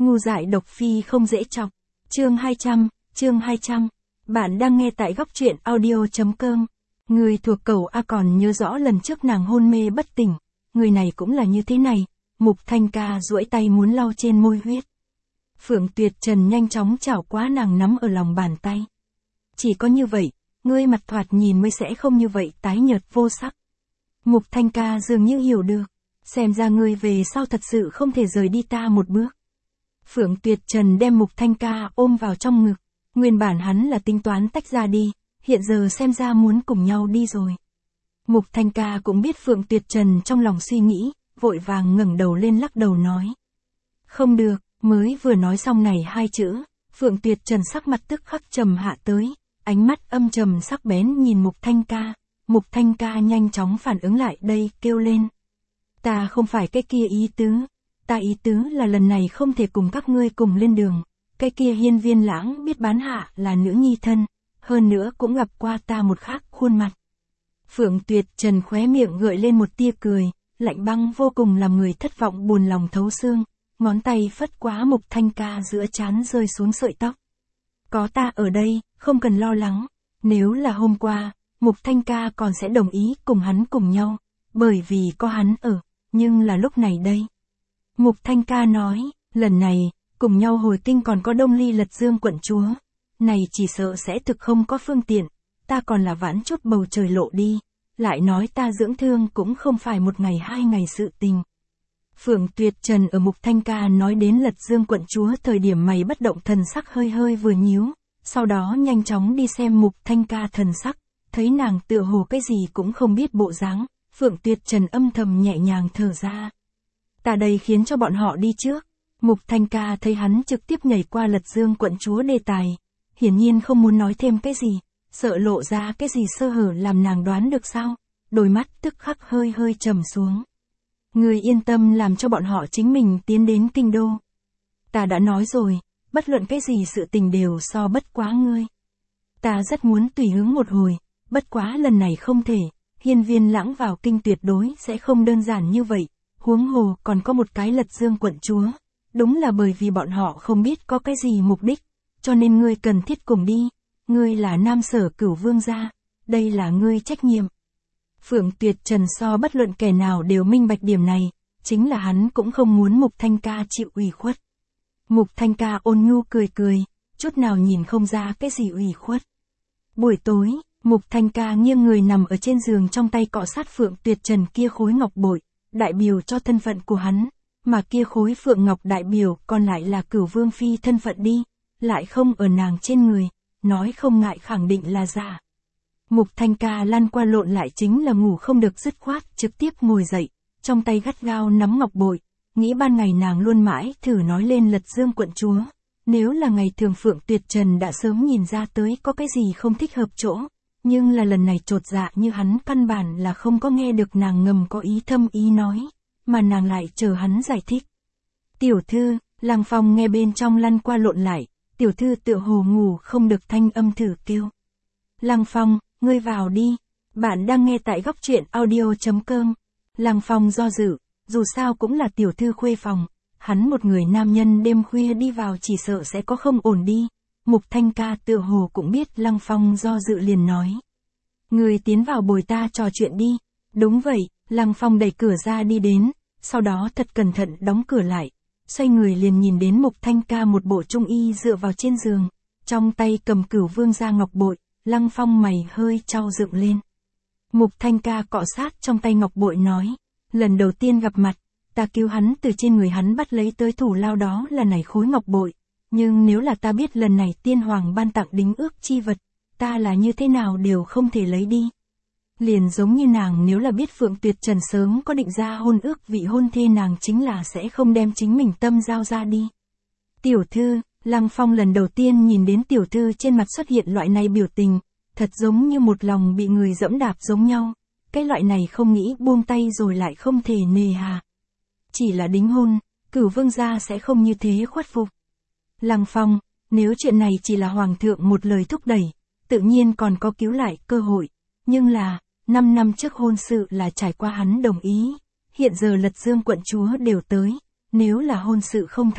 Ngu dại độc phi không dễ chọc. Chương 200. Bạn đang nghe tại góc truyện audio.com. Người thuộc cầu A còn nhớ rõ lần trước nàng hôn mê bất tỉnh. Người này cũng là như thế này. Mục Thanh Ca duỗi tay muốn lau trên môi huyết. Phượng Tuyệt Trần nhanh chóng chảo quá nàng nắm ở lòng bàn tay. Chỉ có như vậy, ngươi mặt thoạt nhìn mới sẽ không như vậy tái nhợt vô sắc. Mục Thanh Ca dường như hiểu được. Xem ra ngươi về sau thật sự không thể rời đi ta một bước. Phượng Tuyệt Trần đem Mục Thanh Ca ôm vào trong ngực. Nguyên bản hắn là tính toán tách ra đi, hiện giờ xem ra muốn cùng nhau đi rồi. Mục Thanh Ca cũng biết Phượng Tuyệt Trần trong lòng suy nghĩ, vội vàng ngẩng đầu lên lắc đầu nói. Không được, mới vừa nói xong này hai chữ, Phượng Tuyệt Trần sắc mặt tức khắc trầm hạ tới, ánh mắt âm trầm sắc bén nhìn Mục Thanh Ca. Mục Thanh Ca nhanh chóng phản ứng lại đây, kêu lên. Ta không phải cái kia ý tứ. Ta ý tứ là lần này không thể cùng các ngươi cùng lên đường. Cái kia Hiên Viên Lãng biết bán hạ là nữ nhi thân, hơn nữa cũng gặp qua ta một khác khuôn mặt. Phượng Tuyệt Trần khóe miệng gợi lên một tia cười, lạnh băng vô cùng làm người thất vọng buồn lòng thấu xương, ngón tay phất quá Mục Thanh Ca giữa trán rơi xuống sợi tóc. Có ta ở đây, không cần lo lắng, nếu là hôm qua, Mục Thanh Ca còn sẽ đồng ý cùng hắn cùng nhau, bởi vì có hắn ở, nhưng là lúc này đây. Mục Thanh Ca nói, lần này, cùng nhau hồi kinh còn có Đông Ly Lật Dương quận chúa. Này chỉ sợ sẽ thực không có phương tiện, ta còn là vãn chút bầu trời lộ đi, lại nói ta dưỡng thương cũng không phải một ngày hai ngày sự tình. Phượng Tuyệt Trần ở Mục Thanh Ca nói đến Lật Dương quận chúa thời điểm mày bất động thần sắc hơi hơi vừa nhíu, sau đó nhanh chóng đi xem Mục Thanh Ca thần sắc, thấy nàng tựa hồ cái gì cũng không biết bộ dáng, Phượng Tuyệt Trần âm thầm nhẹ nhàng thở ra. Ta đây khiến cho bọn họ đi trước. Mục Thanh Ca thấy hắn trực tiếp nhảy qua Lật Dương quận chúa đề tài, hiển nhiên không muốn nói thêm cái gì, sợ lộ ra cái gì sơ hở làm nàng đoán được sao, đôi mắt tức khắc hơi hơi trầm xuống. Ngươi yên tâm làm cho bọn họ chính mình tiến đến kinh đô. Ta đã nói rồi, bất luận cái gì sự tình đều so bất quá ngươi. Ta rất muốn tùy hứng một hồi, bất quá lần này không thể, Hiên Viên Lãng vào kinh tuyệt đối sẽ không đơn giản như vậy, huống hồ còn có một cái Lật Dương quận chúa. Đúng là bởi vì bọn họ không biết có cái gì mục đích, cho nên ngươi cần thiết cùng đi, ngươi là Nam Sở Cửu Vương gia, đây là ngươi trách nhiệm. Phượng Tuyệt Trần so bất luận kẻ nào đều minh bạch điểm này, chính là hắn cũng không muốn Mục Thanh Ca chịu ủy khuất. Mục Thanh Ca ôn nhu cười cười, chút nào nhìn không ra cái gì ủy khuất. Buổi tối, Mục Thanh Ca nghiêng người nằm ở trên giường trong tay cọ sát Phượng Tuyệt Trần kia khối ngọc bội, đại biểu cho thân phận của hắn. Mà kia khối phượng ngọc đại biểu còn lại là Cửu Vương phi thân phận đi, lại không ở nàng trên người, nói không ngại khẳng định là giả. Mục Thanh Ca lăn qua lộn lại chính là ngủ không được dứt khoát, trực tiếp ngồi dậy, trong tay gắt gao nắm ngọc bội, nghĩ ban ngày nàng luôn mãi thử nói lên Lật Dương quận chúa, nếu là ngày thường Phượng Tuyệt Trần đã sớm nhìn ra tới có cái gì không thích hợp chỗ, nhưng là lần này chột dạ như hắn căn bản là không có nghe được nàng ngầm có ý thâm ý nói. Mà nàng lại chờ hắn giải thích. Tiểu thư, Lăng Phong nghe bên trong lăn qua lộn lại, tiểu thư tựa hồ ngủ không được thanh âm thử kêu. Lăng Phong, ngươi vào đi, bạn đang nghe tại góc truyện audio.com. Lăng Phong do dự, dù sao cũng là tiểu thư khuê phòng, hắn một người nam nhân đêm khuya đi vào chỉ sợ sẽ có không ổn đi. Mục Thanh Ca tựa hồ cũng biết Lăng Phong do dự liền nói. Ngươi tiến vào bồi ta trò chuyện đi. Đúng vậy. Lăng Phong đẩy cửa ra đi đến, sau đó thật cẩn thận đóng cửa lại, xoay người liền nhìn đến Mục Thanh Ca một bộ trung y dựa vào trên giường, trong tay cầm Cửu Vương gia ngọc bội, Lăng Phong mày hơi chau dựng lên. Mục Thanh Ca cọ sát trong tay ngọc bội nói, lần đầu tiên gặp mặt, ta cứu hắn từ trên người hắn bắt lấy tới thủ lao đó là này khối ngọc bội, nhưng nếu là ta biết lần này tiên hoàng ban tặng đính ước chi vật, ta là như thế nào đều không thể lấy đi. Liền giống như nàng nếu là biết Phượng Tuyệt Trần sớm có định ra hôn ước vị hôn thê nàng chính là sẽ không đem chính mình tâm giao ra đi. Tiểu thư, Lăng Phong lần đầu tiên nhìn đến tiểu thư trên mặt xuất hiện loại này biểu tình, thật giống như một lòng bị người dẫm đạp giống nhau, cái loại này không nghĩ buông tay rồi lại không thể nề hà. Chỉ là đính hôn, Cửu Vương gia sẽ không như thế khuất phục. Lăng Phong, nếu chuyện này chỉ là hoàng thượng một lời thúc đẩy, tự nhiên còn có cứu lại cơ hội, nhưng là 5 năm trước hôn sự là trải qua hắn đồng ý, hiện giờ Lật Dương quận chúa đều tới, nếu là hôn sự không thành,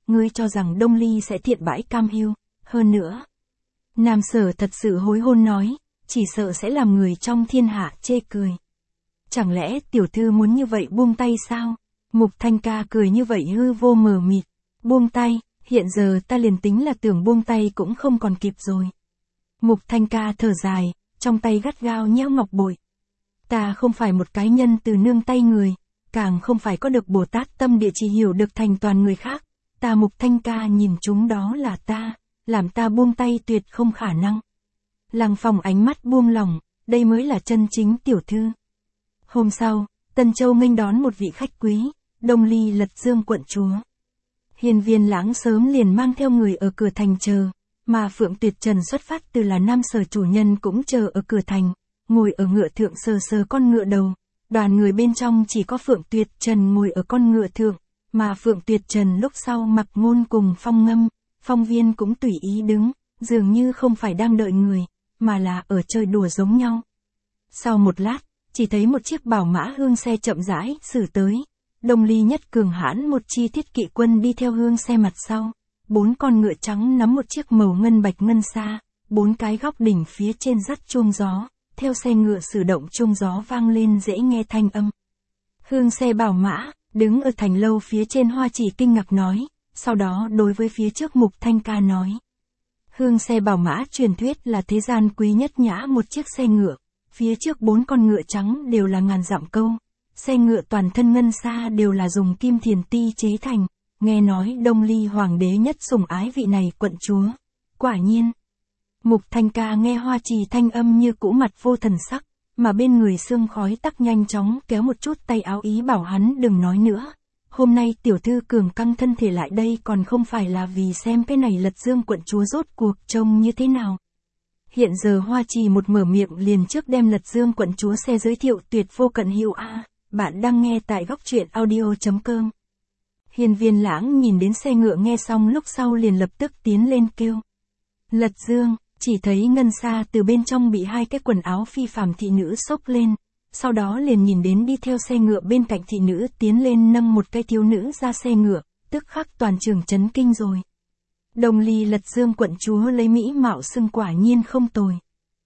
ngươi cho rằng Đông Ly sẽ thiện bãi cam hiu, hơn nữa. Nam Sở thật sự hối hôn nói, chỉ sợ sẽ làm người trong thiên hạ chê cười. Chẳng lẽ tiểu thư muốn như vậy buông tay sao? Mục Thanh Ca cười như vậy hư vô mờ mịt. Buông tay, hiện giờ ta liền tính là tưởng buông tay cũng không còn kịp rồi. Mục Thanh Ca thở dài, trong tay gắt gao nhéo ngọc bội. Ta không phải một cái nhân từ nương tay người, càng không phải có được Bồ Tát tâm địa chỉ hiểu được thành toàn người khác. Ta Mục Thanh Ca nhìn chúng đó là ta, làm ta buông tay tuyệt không khả năng. Lăng Phong ánh mắt buông lỏng, đây mới là chân chính tiểu thư. Hôm sau, Tân Châu nghênh đón một vị khách quý, Đông Ly Lật Dương quận chúa. Hiên Viên Lãng sớm liền mang theo người ở cửa thành chờ, mà Phượng Tuyệt Trần xuất phát từ là Nam Sở chủ nhân cũng chờ ở cửa thành, ngồi ở ngựa thượng sờ sờ con ngựa đầu. Đoàn người bên trong chỉ có Phượng Tuyệt Trần ngồi ở con ngựa thượng, mà Phượng Tuyệt Trần lúc sau mặc ngôn cùng Phong Ngâm, Phong Viên cũng tùy ý đứng, dường như không phải đang đợi người, mà là ở chơi đùa giống nhau. Sau một lát, chỉ thấy một chiếc bảo mã hương xe chậm rãi xử tới. Đông Ly nhất cường hãn một chi thiết kỵ quân đi theo hương xe mặt sau. 4 con ngựa trắng nắm một chiếc màu ngân bạch ngân xa, 4 cái góc đỉnh phía trên dắt chuông gió, theo xe ngựa sử động chuông gió vang lên dễ nghe thanh âm. Hương xe bảo mã, đứng ở thành lâu phía trên Hoa Chỉ kinh ngạc nói, sau đó đối với phía trước Mục Thanh Ca nói. Hương xe bảo mã truyền thuyết là thế gian quý nhất nhã một chiếc xe ngựa, phía trước 4 con ngựa trắng đều là ngàn dặm câu, xe ngựa toàn thân ngân xa đều là dùng kim thiền ti chế thành, nghe nói Đông Ly hoàng đế nhất sủng ái vị này quận chúa. Quả nhiên, Mục Thanh Ca nghe Hoa Trì thanh âm như cũ mặt vô thần sắc, mà bên người sương khói tắc nhanh chóng kéo một chút tay áo ý bảo hắn đừng nói nữa. Hôm nay tiểu thư cường căng thân thể lại đây còn không phải là vì xem cái này Lật Dương quận chúa rốt cuộc trông như thế nào. Hiện giờ Hoa Trì một mở miệng liền trước đem Lật Dương quận chúa xe giới thiệu tuyệt vô cận hữu a. Bạn đang nghe tại góc truyện audio.com. Hiên Viên Lãng nhìn đến xe ngựa nghe xong lúc sau liền lập tức tiến lên kêu. Lật Dương, chỉ thấy ngân xa từ bên trong bị 2 cái quần áo phi phàm thị nữ xốc lên, sau đó liền nhìn đến đi theo xe ngựa bên cạnh thị nữ tiến lên nâng một cái thiếu nữ ra xe ngựa, tức khắc toàn trường chấn kinh rồi. Đông Ly Lật Dương quận chúa lấy mỹ mạo xưng quả nhiên không tồi.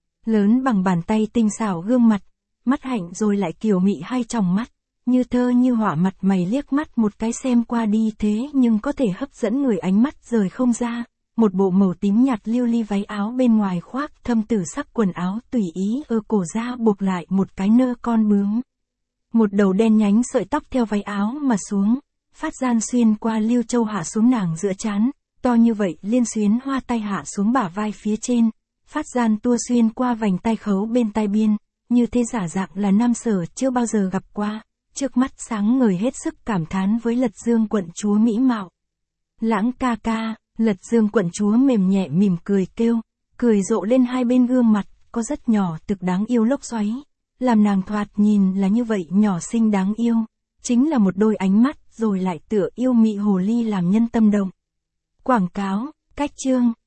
Lớn bằng bàn tay tinh xảo gương mặt, mắt hạnh rồi lại kiều mị 2 tròng mắt, như thơ như họa mặt mày liếc mắt một cái xem qua đi thế nhưng có thể hấp dẫn người ánh mắt rời không ra. Một bộ màu tím nhạt lưu ly váy áo bên ngoài khoác thâm tử sắc quần áo tùy ý ở cổ ra buộc lại một cái nơ con bướm. Một đầu đen nhánh sợi tóc theo váy áo mà xuống, phát gian xuyên qua lưu châu hạ xuống nàng giữa trán, to như vậy liên xuyến hoa tay hạ xuống bả vai phía trên, phát gian tua xuyên qua vành tay khấu bên tai biên, như thế giả dạng là Nam Sở chưa bao giờ gặp qua, trước mắt sáng ngời hết sức cảm thán với Lật Dương quận chúa mỹ mạo. Lãng ca ca. Lật Dương quận chúa mềm nhẹ mỉm cười kêu, cười rộ lên 2 bên gương mặt, có rất nhỏ thực đáng yêu lốc xoáy, làm nàng thoạt nhìn là như vậy nhỏ xinh đáng yêu, chính là một đôi ánh mắt rồi lại tựa yêu mị hồ ly làm nhân tâm động. Quảng cáo, cách chương.